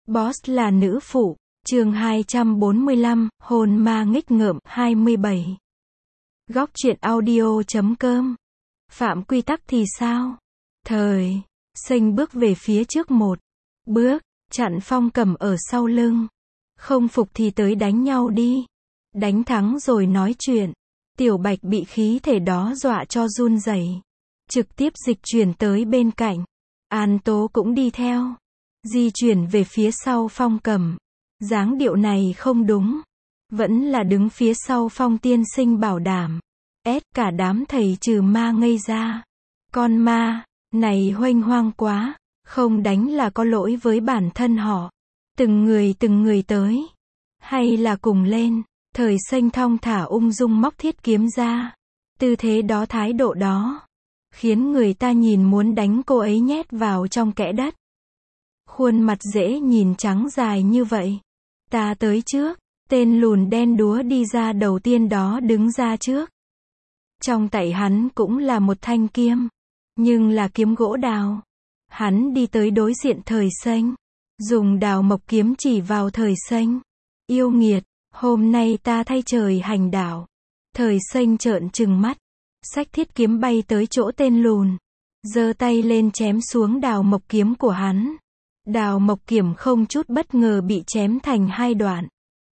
Boss là nữ phụ, chương 245, hồn ma nghịch ngợm, 27. Góc truyện audio.com. Phạm quy tắc thì sao? Thời Sinh bước về phía trước một bước, chặn Phong Cầm ở sau lưng. Không phục thì tới đánh nhau đi. Đánh thắng rồi nói chuyện. Tiểu Bạch bị khí thể đó dọa cho run rẩy, trực tiếp dịch chuyển tới bên cạnh. An Tố cũng đi theo, di chuyển về phía sau Phong Cầm. Dáng điệu này không đúng, vẫn là đứng phía sau Phong tiên sinh bảo đảm. Cả đám thầy trừ ma ngây ra. Con ma này huênh hoang quá, không đánh là có lỗi với bản thân họ. Từng người tới, hay là cùng lên. Thời Sinh thong thả ung dung móc thiết kiếm ra. Tư thế đó, thái độ đó, khiến người ta nhìn muốn đánh cô ấy nhét vào trong kẽ đất. Khuôn mặt dễ nhìn trắng dài như vậy. Ta tới trước. Tên lùn đen đúa đi ra đầu tiên đó đứng ra trước. Trong tay hắn cũng là một thanh kiếm, nhưng là kiếm gỗ đào. Hắn đi tới đối diện Thời Sinh, dùng đào mộc kiếm chỉ vào Thời Sinh. Yêu nghiệt, hôm nay ta thay trời hành đạo. Thời Sinh trợn trừng mắt, xách thiết kiếm bay tới chỗ tên lùn, giơ tay lên chém xuống đào mộc kiếm của hắn. Đào mộc kiếm không chút bất ngờ bị chém thành hai đoạn,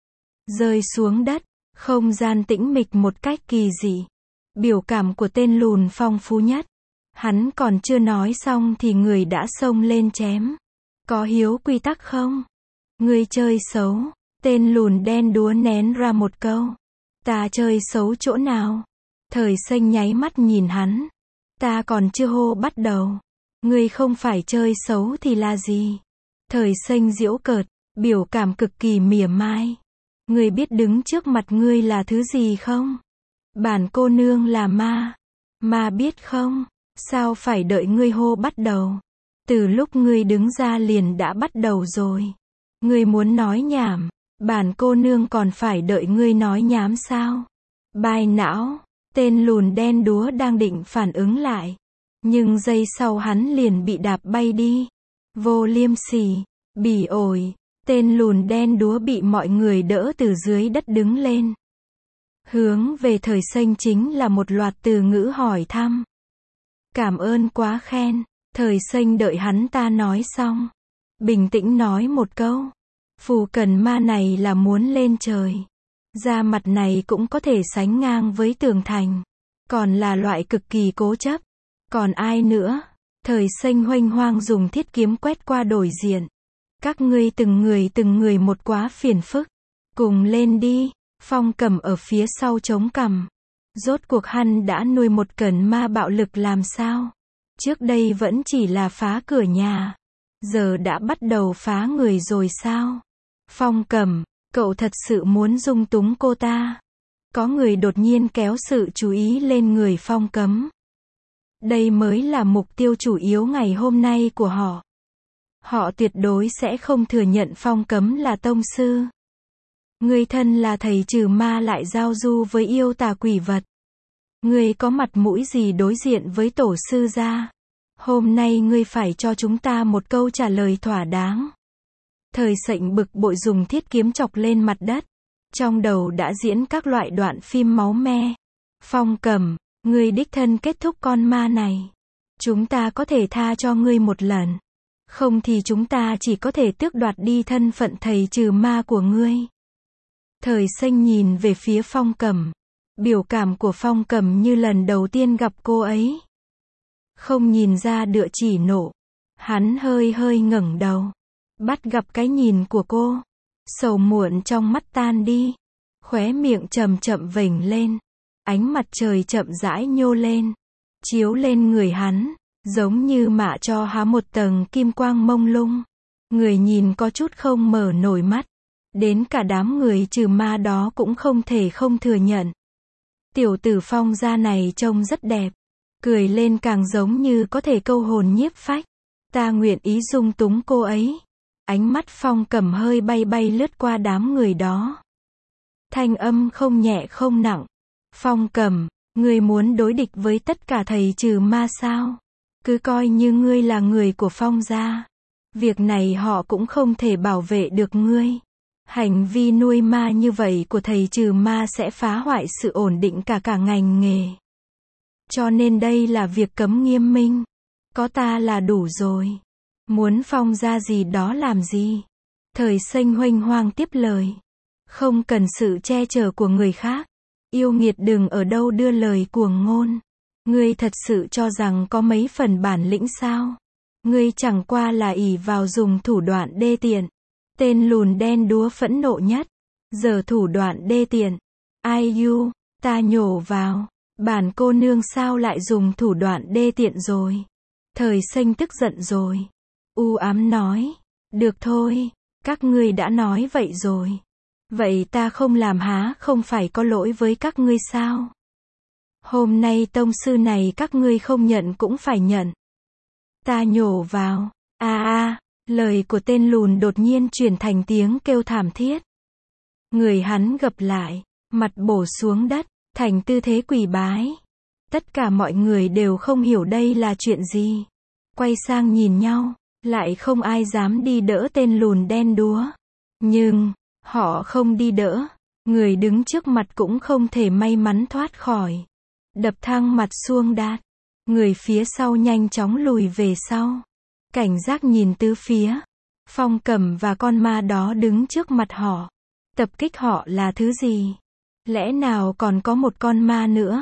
rơi xuống đất. Không gian tĩnh mịch một cách kỳ dị. Biểu cảm của tên lùn phong phú nhất. Hắn còn chưa nói xong thì người đã xông lên chém. Có hiếu quy tắc không? Ngươi chơi xấu. Tên lùn đen đúa nén ra một câu. Ta chơi xấu chỗ nào? Thời Sinh nháy mắt nhìn hắn. Ta còn chưa hô bắt đầu. Ngươi không phải chơi xấu thì là gì? Thời Sinh giễu cợt, biểu cảm cực kỳ mỉa mai. Ngươi biết đứng trước mặt ngươi là thứ gì không? Bản cô nương là ma. Ma biết không? Sao phải đợi ngươi hô bắt đầu? Từ lúc ngươi đứng ra liền đã bắt đầu rồi. Ngươi muốn nói nhảm, bản cô nương còn phải đợi ngươi nói nhảm sao? Bai não. Tên lùn đen đúa đang định phản ứng lại, nhưng giây sau hắn liền bị đạp bay đi. Vô liêm sỉ, bỉ ổi. Tên lùn đen đúa bị mọi người đỡ từ dưới đất đứng lên. Hướng về Thời Sinh chính là một loạt từ ngữ hỏi thăm. Cảm ơn quá khen. Thời Sinh đợi hắn ta nói xong, bình tĩnh nói một câu. Phù Cần ma này là muốn lên trời. Da mặt này cũng có thể sánh ngang với tường thành. Còn là loại cực kỳ cố chấp. Còn ai nữa? Thời Sinh huênh hoang dùng thiết kiếm quét qua đổi diện. Các ngươi từng người một quá phiền phức. Cùng lên đi. Phong Cầm ở phía sau chống cằm. Rốt cuộc hắn đã nuôi một cẩn ma bạo lực làm sao? Trước đây vẫn chỉ là phá cửa nhà, giờ đã bắt đầu phá người rồi sao? Phong Cầm, cậu thật sự muốn dung túng cô ta? Có người đột nhiên kéo sự chú ý lên người Phong Cầm. Đây mới là mục tiêu chủ yếu ngày hôm nay của họ. Họ tuyệt đối sẽ không thừa nhận Phong Cầm là tông sư. Người thân là thầy trừ ma lại giao du với yêu tà quỷ vật. Ngươi có mặt mũi gì đối diện với tổ sư gia? Hôm nay ngươi phải cho chúng ta một câu trả lời thỏa đáng. Thời Sinh bực bội dùng thiết kiếm chọc lên mặt đất. Trong đầu đã diễn các loại đoạn phim máu me. Phong Cầm, ngươi đích thân kết thúc con ma này. Chúng ta có thể tha cho ngươi một lần. Không thì chúng ta chỉ có thể tước đoạt đi thân phận thầy trừ ma của ngươi. Thời Sinh nhìn về phía Phong Cầm. Biểu cảm của Phong Cầm như lần đầu tiên gặp cô ấy. Không nhìn ra đựa chỉ nộ. Hắn hơi ngẩng đầu. Bắt gặp cái nhìn của cô. Sầu muộn trong mắt tan đi. Khóe miệng chậm chậm vểnh lên. Ánh mặt trời chậm rãi nhô lên. Chiếu lên người hắn. Giống như mạ cho hắn một tầng kim quang mông lung. Người nhìn có chút không mở nổi mắt. Đến cả đám người trừ ma đó cũng không thể không thừa nhận. Tiểu tử Phong gia này trông rất đẹp. Cười lên càng giống như có thể câu hồn nhiếp phách. Ta nguyện ý dung túng cô ấy. Ánh mắt Phong Cầm hơi bay lướt qua đám người đó. Thanh âm không nhẹ không nặng. Phong Cầm, ngươi muốn đối địch với tất cả thầy trừ ma sao? Cứ coi như ngươi là người của Phong gia. Việc này họ cũng không thể bảo vệ được ngươi. Hành vi nuôi ma như vậy của thầy trừ ma sẽ phá hoại sự ổn định cả ngành nghề. Cho nên đây là việc cấm nghiêm minh. Có ta là đủ rồi. Muốn phong ra gì đó làm gì? Thời Xanh huênh hoang tiếp lời. Không cần sự che chở của người khác. Yêu nghiệt đừng ở đâu đưa lời cuồng ngôn. Ngươi thật sự cho rằng có mấy phần bản lĩnh sao? Ngươi chẳng qua là ỷ vào dùng thủ đoạn đê tiện. Tên lùn đen đúa phẫn nộ nhất. Giờ thủ đoạn đê tiện. Ai u, ta nhổ vào. Bản cô nương sao lại dùng thủ đoạn đê tiện rồi? Thời Xanh tức giận rồi. U ám nói. Được thôi, các ngươi đã nói vậy rồi. Vậy ta không làm há không phải có lỗi với các ngươi sao? Hôm nay tông sư này các ngươi không nhận cũng phải nhận. Ta nhổ vào. Lời của tên lùn đột nhiên chuyển thành tiếng kêu thảm thiết. Người hắn gập lại, mặt bổ xuống đất, thành tư thế quỳ bái. Tất cả mọi người đều không hiểu đây là chuyện gì. Quay sang nhìn nhau, lại không ai dám đi đỡ tên lùn đen đúa. Nhưng, họ không đi đỡ, người đứng trước mặt cũng không thể may mắn thoát khỏi. Đập thang mặt xuông đát. Người phía sau nhanh chóng lùi về sau. Cảnh giác nhìn tứ phía. Phong Cẩm và con ma đó đứng trước mặt họ. Tập kích họ là thứ gì? Lẽ nào còn có một con ma nữa?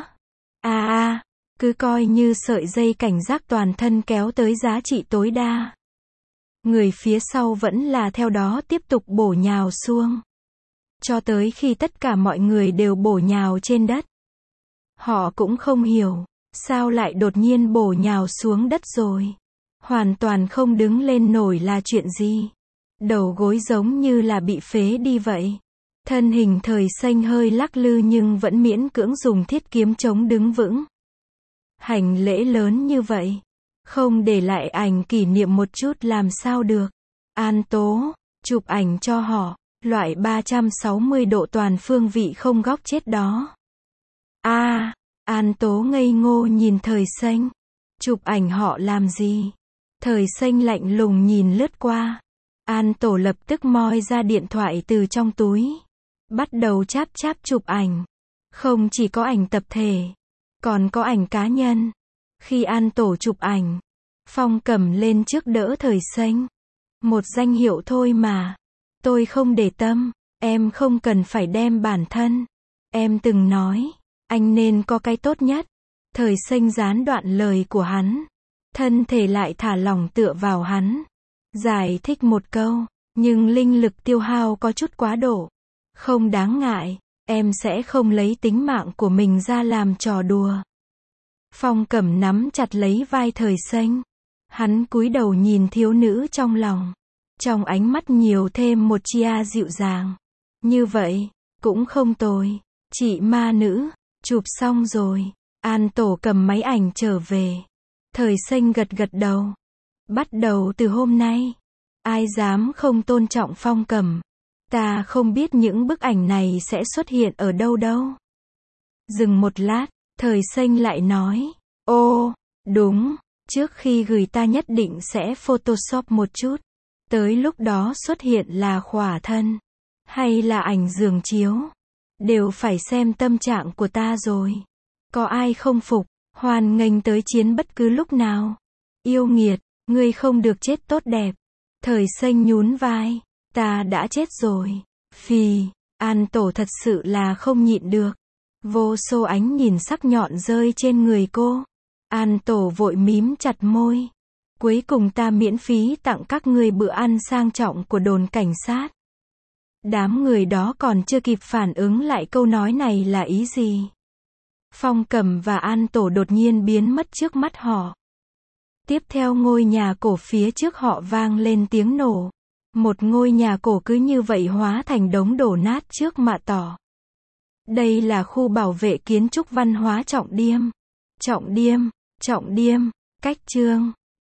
Cứ coi như sợi dây cảnh giác toàn thân kéo tới giá trị tối đa. Người phía sau vẫn là theo đó tiếp tục bổ nhào xuống. Cho tới khi tất cả mọi người đều bổ nhào trên đất. Họ cũng không hiểu, sao lại đột nhiên bổ nhào xuống đất rồi. Hoàn toàn không đứng lên nổi là chuyện gì. Đầu gối giống như là bị phế đi vậy. Thân hình Thời Xanh hơi lắc lư nhưng vẫn miễn cưỡng dùng thiết kiếm chống đứng vững. Hành lễ lớn như vậy, không để lại ảnh kỷ niệm một chút làm sao được. An Tố, chụp ảnh cho họ, loại 360 độ toàn phương vị không góc chết đó. An Tố ngây ngô nhìn Thời Xanh. Chụp ảnh họ làm gì? Thời Xanh lạnh lùng nhìn lướt qua. An Tổ lập tức moi ra điện thoại từ trong túi. Bắt đầu cháp chụp ảnh. Không chỉ có ảnh tập thể, còn có ảnh cá nhân. Khi An Tổ chụp ảnh, Phong Cẩm lên trước đỡ Thời Xanh. Một danh hiệu thôi mà. Tôi không để tâm, em không cần phải đem bản thân. Em từng nói, anh nên có cái tốt nhất. Thời Xanh gián đoạn lời của hắn. Thân thể lại thả lỏng tựa vào hắn. Giải thích một câu, nhưng linh lực tiêu hao có chút quá độ. Không đáng ngại, em sẽ không lấy tính mạng của mình ra làm trò đùa. Phong Cẩm nắm chặt lấy vai Thời Xanh. Hắn cúi đầu nhìn thiếu nữ trong lòng. Trong ánh mắt nhiều thêm một chia dịu dàng. Như vậy, cũng không tồi. Chị ma nữ, chụp xong rồi. An Tổ cầm máy ảnh trở về. Thời Xanh gật đầu. Bắt đầu từ hôm nay, ai dám không tôn trọng Phong Cẩm. Ta không biết những bức ảnh này sẽ xuất hiện ở đâu. Dừng một lát, Thời Xanh lại nói. Đúng, trước khi gửi ta nhất định sẽ photoshop một chút. Tới lúc đó xuất hiện là khỏa thân, hay là ảnh giường chiếu. Đều phải xem tâm trạng của ta rồi. Có ai không phục, hoan nghênh tới chiến bất cứ lúc nào. Yêu nghiệt, ngươi không được chết tốt đẹp. Thời Xanh nhún vai. Ta đã chết rồi. Phì, An Tổ thật sự là không nhịn được. Vô số ánh nhìn sắc nhọn rơi trên người cô. An Tổ vội mím chặt môi. Cuối cùng ta miễn phí tặng các ngươi bữa ăn sang trọng của đồn cảnh sát. Đám người đó còn chưa kịp phản ứng lại câu nói này là ý gì. Phong Cẩm và An Tổ đột nhiên biến mất trước mắt họ. Tiếp theo ngôi nhà cổ phía trước họ vang lên tiếng nổ. Một ngôi nhà cổ cứ như vậy hóa thành đống đổ nát trước mạ tỏ. Đây là khu bảo vệ kiến trúc văn hóa Trọng Điêm. Trọng Điêm, cách Chương.